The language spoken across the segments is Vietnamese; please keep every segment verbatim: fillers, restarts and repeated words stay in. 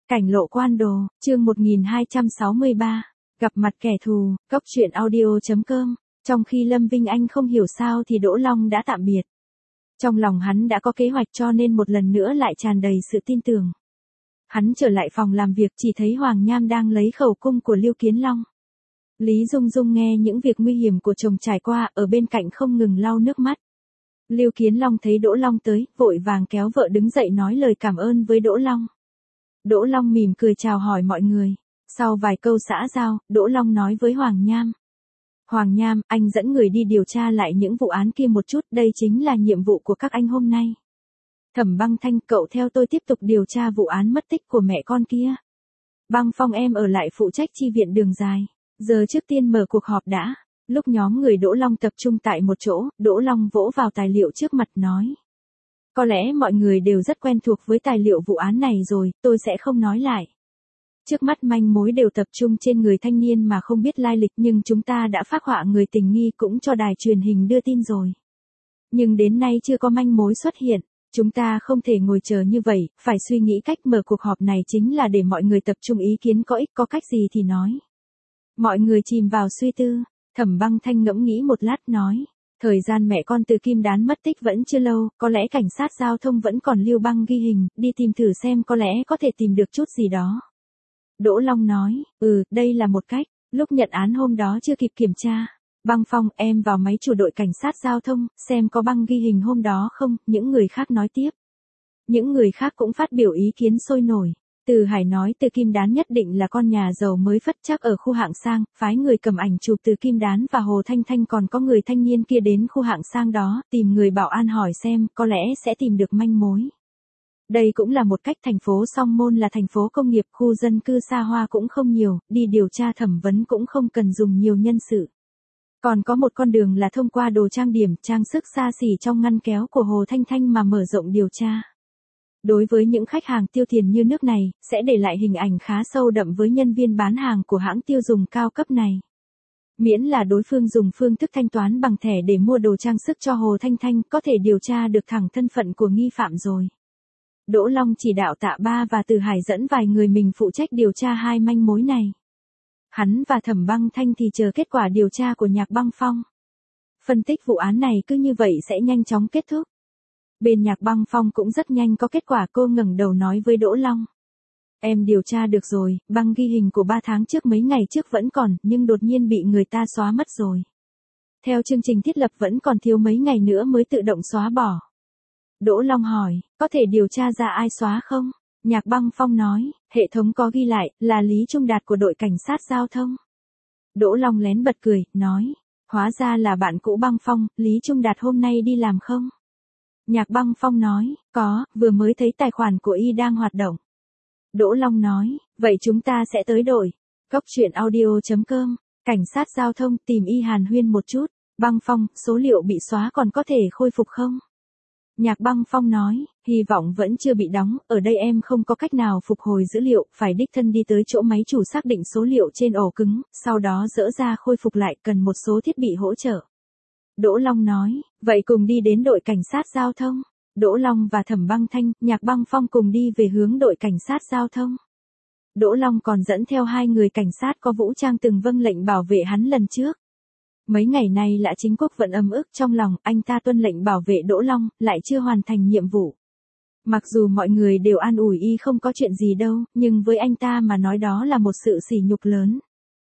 Cảnh lộ quan đồ, chương một nghìn hai trăm sáu mươi ba, gặp mặt kẻ thù, cốc truyện audio.com. Trong khi Lâm Vinh Anh không hiểu sao thì Đỗ Long đã tạm biệt. Trong lòng hắn đã có kế hoạch cho nên một lần nữa lại tràn đầy sự tin tưởng. Hắn trở lại phòng làm việc chỉ thấy Hoàng Nham đang lấy khẩu cung của Lưu Kiến Long. Lý Dung Dung nghe những việc nguy hiểm của chồng trải qua ở bên cạnh không ngừng lau nước mắt. Lưu Kiến Long thấy Đỗ Long tới, vội vàng kéo vợ đứng dậy nói lời cảm ơn với Đỗ Long. Đỗ Long mỉm cười chào hỏi mọi người. Sau vài câu xã giao, Đỗ Long nói với Hoàng Nham. Hoàng Nham, anh dẫn người đi điều tra lại những vụ án kia một chút, đây chính là nhiệm vụ của các anh hôm nay. Thẩm Băng Thanh, cậu theo tôi tiếp tục điều tra vụ án mất tích của mẹ con kia. Băng Phong em ở lại phụ trách chi viện Đường Dài. Giờ trước tiên mở cuộc họp đã. Lúc nhóm người Đỗ Long tập trung tại một chỗ, Đỗ Long vỗ vào tài liệu trước mặt nói. Có lẽ mọi người đều rất quen thuộc với tài liệu vụ án này rồi, tôi sẽ không nói lại. Trước mắt manh mối đều tập trung trên người thanh niên mà không biết lai lịch, nhưng chúng ta đã phác họa người tình nghi cũng cho đài truyền hình đưa tin rồi. Nhưng đến nay chưa có manh mối xuất hiện, chúng ta không thể ngồi chờ như vậy, phải suy nghĩ cách mở cuộc họp này chính là để mọi người tập trung ý kiến có ích, có cách gì thì nói. Mọi người chìm vào suy tư, Thẩm Băng Thanh ngẫm nghĩ một lát nói. Thời gian mẹ con Từ Kim Đán mất tích vẫn chưa lâu, có lẽ cảnh sát giao thông vẫn còn lưu băng ghi hình, đi tìm thử xem có lẽ có thể tìm được chút gì đó. Đỗ Long nói, ừ, đây là một cách, lúc nhận án hôm đó chưa kịp kiểm tra. Băng Phong, em vào máy chủ đội cảnh sát giao thông, xem có băng ghi hình hôm đó không, những người khác nói tiếp. Những người khác cũng phát biểu ý kiến sôi nổi. Từ Hải nói Từ Kim Đán nhất định là con nhà giàu mới phất chắc ở khu hạng sang, phái người cầm ảnh chụp Từ Kim Đán và Hồ Thanh Thanh, còn có người thanh niên kia đến khu hạng sang đó, tìm người bảo an hỏi xem, có lẽ sẽ tìm được manh mối. Đây cũng là một cách. Thành phố Song Môn là thành phố công nghiệp, khu dân cư xa hoa cũng không nhiều, đi điều tra thẩm vấn cũng không cần dùng nhiều nhân sự. Còn có một con đường là thông qua đồ trang điểm, trang sức xa xỉ trong ngăn kéo của Hồ Thanh Thanh mà mở rộng điều tra. Đối với những khách hàng tiêu tiền như nước này, sẽ để lại hình ảnh khá sâu đậm với nhân viên bán hàng của hãng tiêu dùng cao cấp này. Miễn là đối phương dùng phương thức thanh toán bằng thẻ để mua đồ trang sức cho Hồ Thanh Thanh, có thể điều tra được thẳng thân phận của nghi phạm rồi. Đỗ Long chỉ đạo Tạ Ba và Từ Hải dẫn vài người mình phụ trách điều tra hai manh mối này. Hắn và Thẩm Băng Thanh thì chờ kết quả điều tra của Nhạc Băng Phong. Phân tích vụ án này cứ như vậy sẽ nhanh chóng kết thúc. Bên Nhạc Băng Phong cũng rất nhanh có kết quả, cô ngẩng đầu nói với Đỗ Long. Em điều tra được rồi, băng ghi hình của ba tháng trước mấy ngày trước vẫn còn, nhưng đột nhiên bị người ta xóa mất rồi. Theo chương trình thiết lập vẫn còn thiếu mấy ngày nữa mới tự động xóa bỏ. Đỗ Long hỏi, có thể điều tra ra ai xóa không? Nhạc Băng Phong nói, hệ thống có ghi lại, là Lý Trung Đạt của đội cảnh sát giao thông. Đỗ Long lén bật cười, nói, hóa ra là bạn cũ Băng Phong, Lý Trung Đạt hôm nay đi làm không? Nhạc Băng Phong nói, có, vừa mới thấy tài khoản của y đang hoạt động. Đỗ Long nói, vậy chúng ta sẽ tới đội. Cốc truyện audio.com, cảnh sát giao thông tìm y hàn huyên một chút. Băng Phong, số liệu bị xóa còn có thể khôi phục không? Nhạc Băng Phong nói, hy vọng vẫn chưa bị đóng, ở đây em không có cách nào phục hồi dữ liệu, phải đích thân đi tới chỗ máy chủ xác định số liệu trên ổ cứng, sau đó dỡ ra khôi phục lại, cần một số thiết bị hỗ trợ. Đỗ Long nói, vậy cùng đi đến đội cảnh sát giao thông. Đỗ Long và Thẩm Băng Thanh, Nhạc Băng Phong cùng đi về hướng đội cảnh sát giao thông. Đỗ Long còn dẫn theo hai người cảnh sát có vũ trang từng vâng lệnh bảo vệ hắn lần trước. Mấy ngày nay Lã Chính Quốc vẫn ấm ức trong lòng, anh ta tuân lệnh bảo vệ Đỗ Long, lại chưa hoàn thành nhiệm vụ. Mặc dù mọi người đều an ủi y không có chuyện gì đâu, nhưng với anh ta mà nói đó là một sự sỉ nhục lớn.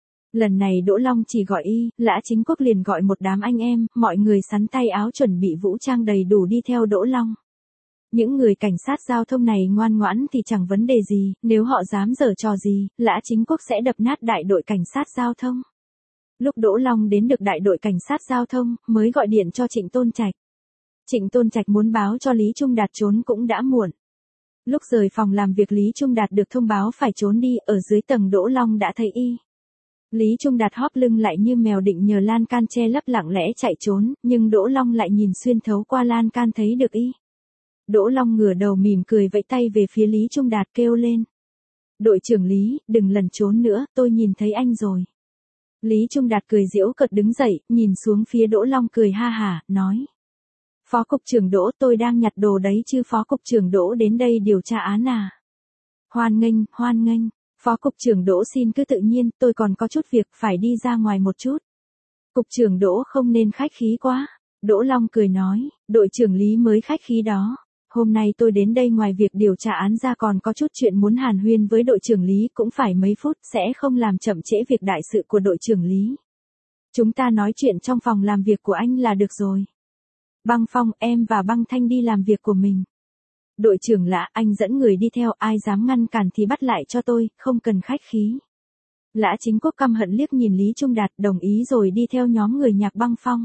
Lần này Đỗ Long chỉ gọi y, Lã Chính Quốc liền gọi một đám anh em, mọi người sắn tay áo chuẩn bị vũ trang đầy đủ đi theo Đỗ Long. Những người cảnh sát giao thông này ngoan ngoãn thì chẳng vấn đề gì, nếu họ dám giở trò gì, Lã Chính Quốc sẽ đập nát đại đội cảnh sát giao thông. Lúc Đỗ Long đến được đại đội cảnh sát giao thông, mới gọi điện cho Trịnh Tôn Trạch. Trịnh Tôn Trạch muốn báo cho Lý Trung Đạt trốn cũng đã muộn. Lúc rời phòng làm việc Lý Trung Đạt được thông báo phải trốn đi, ở dưới tầng Đỗ Long đã thấy y. Lý Trung Đạt hóp lưng lại như mèo định nhờ lan can che lấp lặng lẽ chạy trốn, nhưng Đỗ Long lại nhìn xuyên thấu qua lan can thấy được y. Đỗ Long ngửa đầu mỉm cười vẫy tay về phía Lý Trung Đạt kêu lên. Đội trưởng Lý, đừng lẩn trốn nữa, tôi nhìn thấy anh rồi. Lý Trung Đạt cười giễu cợt đứng dậy, nhìn xuống phía Đỗ Long cười ha hả, nói. Phó cục trưởng Đỗ, tôi đang nhặt đồ đấy chứ, Phó cục trưởng Đỗ đến đây điều tra án à? Hoan nghênh, hoan nghênh. Phó cục trưởng Đỗ xin cứ tự nhiên, tôi còn có chút việc phải đi ra ngoài một chút. Cục trưởng Đỗ không nên khách khí quá. Đỗ Long cười nói, đội trưởng Lý mới khách khí đó. Hôm nay tôi đến đây ngoài việc điều tra án ra còn có chút chuyện muốn hàn huyên với đội trưởng Lý, cũng phải mấy phút, sẽ không làm chậm trễ việc đại sự của đội trưởng Lý. Chúng ta nói chuyện trong phòng làm việc của anh là được rồi. Băng Phong, em và Băng Thanh đi làm việc của mình. Đội trưởng Lã, anh dẫn người đi theo, ai dám ngăn cản thì bắt lại cho tôi, không cần khách khí. Lã Chính Quốc căm hận liếc nhìn Lý Trung Đạt, đồng ý rồi đi theo nhóm người Nhạc Băng Phong.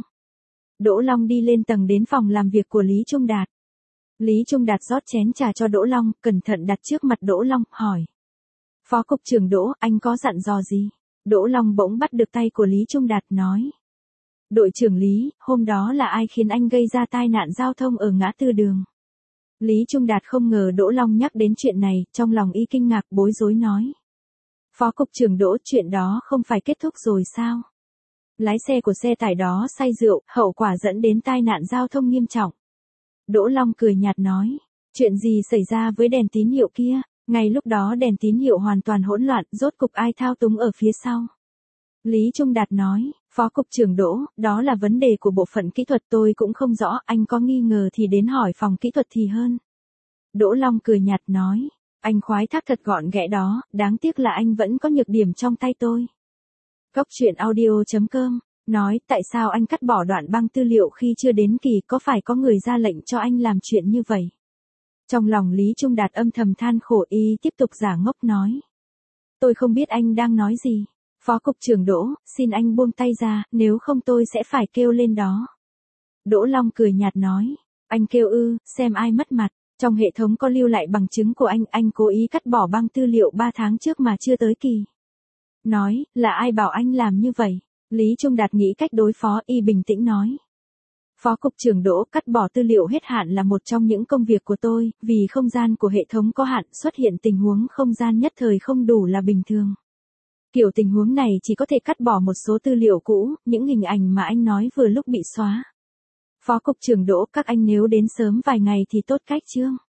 Đỗ Long đi lên tầng đến phòng làm việc của Lý Trung Đạt. Lý Trung Đạt rót chén trà cho Đỗ Long, cẩn thận đặt trước mặt Đỗ Long, hỏi. Phó cục trưởng Đỗ, anh có dặn dò gì? Đỗ Long bỗng bắt được tay của Lý Trung Đạt, nói. Đội trưởng Lý, hôm đó là ai khiến anh gây ra tai nạn giao thông ở ngã tư đường? Lý Trung Đạt không ngờ Đỗ Long nhắc đến chuyện này, trong lòng y kinh ngạc, bối rối nói. Phó cục trưởng Đỗ, chuyện đó không phải kết thúc rồi sao? Lái xe của xe tải đó say rượu, hậu quả dẫn đến tai nạn giao thông nghiêm trọng. Đỗ Long cười nhạt nói, chuyện gì xảy ra với đèn tín hiệu kia? Ngay lúc đó đèn tín hiệu hoàn toàn hỗn loạn, rốt cục ai thao túng ở phía sau? Lý Trung Đạt nói, Phó cục trưởng Đỗ, đó là vấn đề của bộ phận kỹ thuật, tôi cũng không rõ, anh có nghi ngờ thì đến hỏi phòng kỹ thuật thì hơn. Đỗ Long cười nhạt nói, anh khoái thác thật gọn ghẽ đó, đáng tiếc là anh vẫn có nhược điểm trong tay tôi. Cốc truyện audio chấm com nói, tại sao anh cắt bỏ đoạn băng tư liệu khi chưa đến kỳ, có phải có người ra lệnh cho anh làm chuyện như vậy? Trong lòng Lý Trung Đạt âm thầm than khổ, y tiếp tục giả ngốc nói. Tôi không biết anh đang nói gì. Phó cục trưởng Đỗ, xin anh buông tay ra, nếu không tôi sẽ phải kêu lên đó. Đỗ Long cười nhạt nói, anh kêu ư, xem ai mất mặt, trong hệ thống có lưu lại bằng chứng của anh, anh cố ý cắt bỏ băng tư liệu ba tháng trước mà chưa tới kỳ. Nói, là ai bảo anh làm như vậy? Lý Trung Đạt nghĩ cách đối phó, y bình tĩnh nói. Phó cục trưởng Đỗ, cắt bỏ tư liệu hết hạn là một trong những công việc của tôi, vì không gian của hệ thống có hạn, xuất hiện tình huống không gian nhất thời không đủ là bình thường. Kiểu tình huống này chỉ có thể cắt bỏ một số tư liệu cũ, những hình ảnh mà anh nói vừa lúc bị xóa. Phó cục trưởng Đỗ, các anh nếu đến sớm vài ngày thì tốt cách chưa?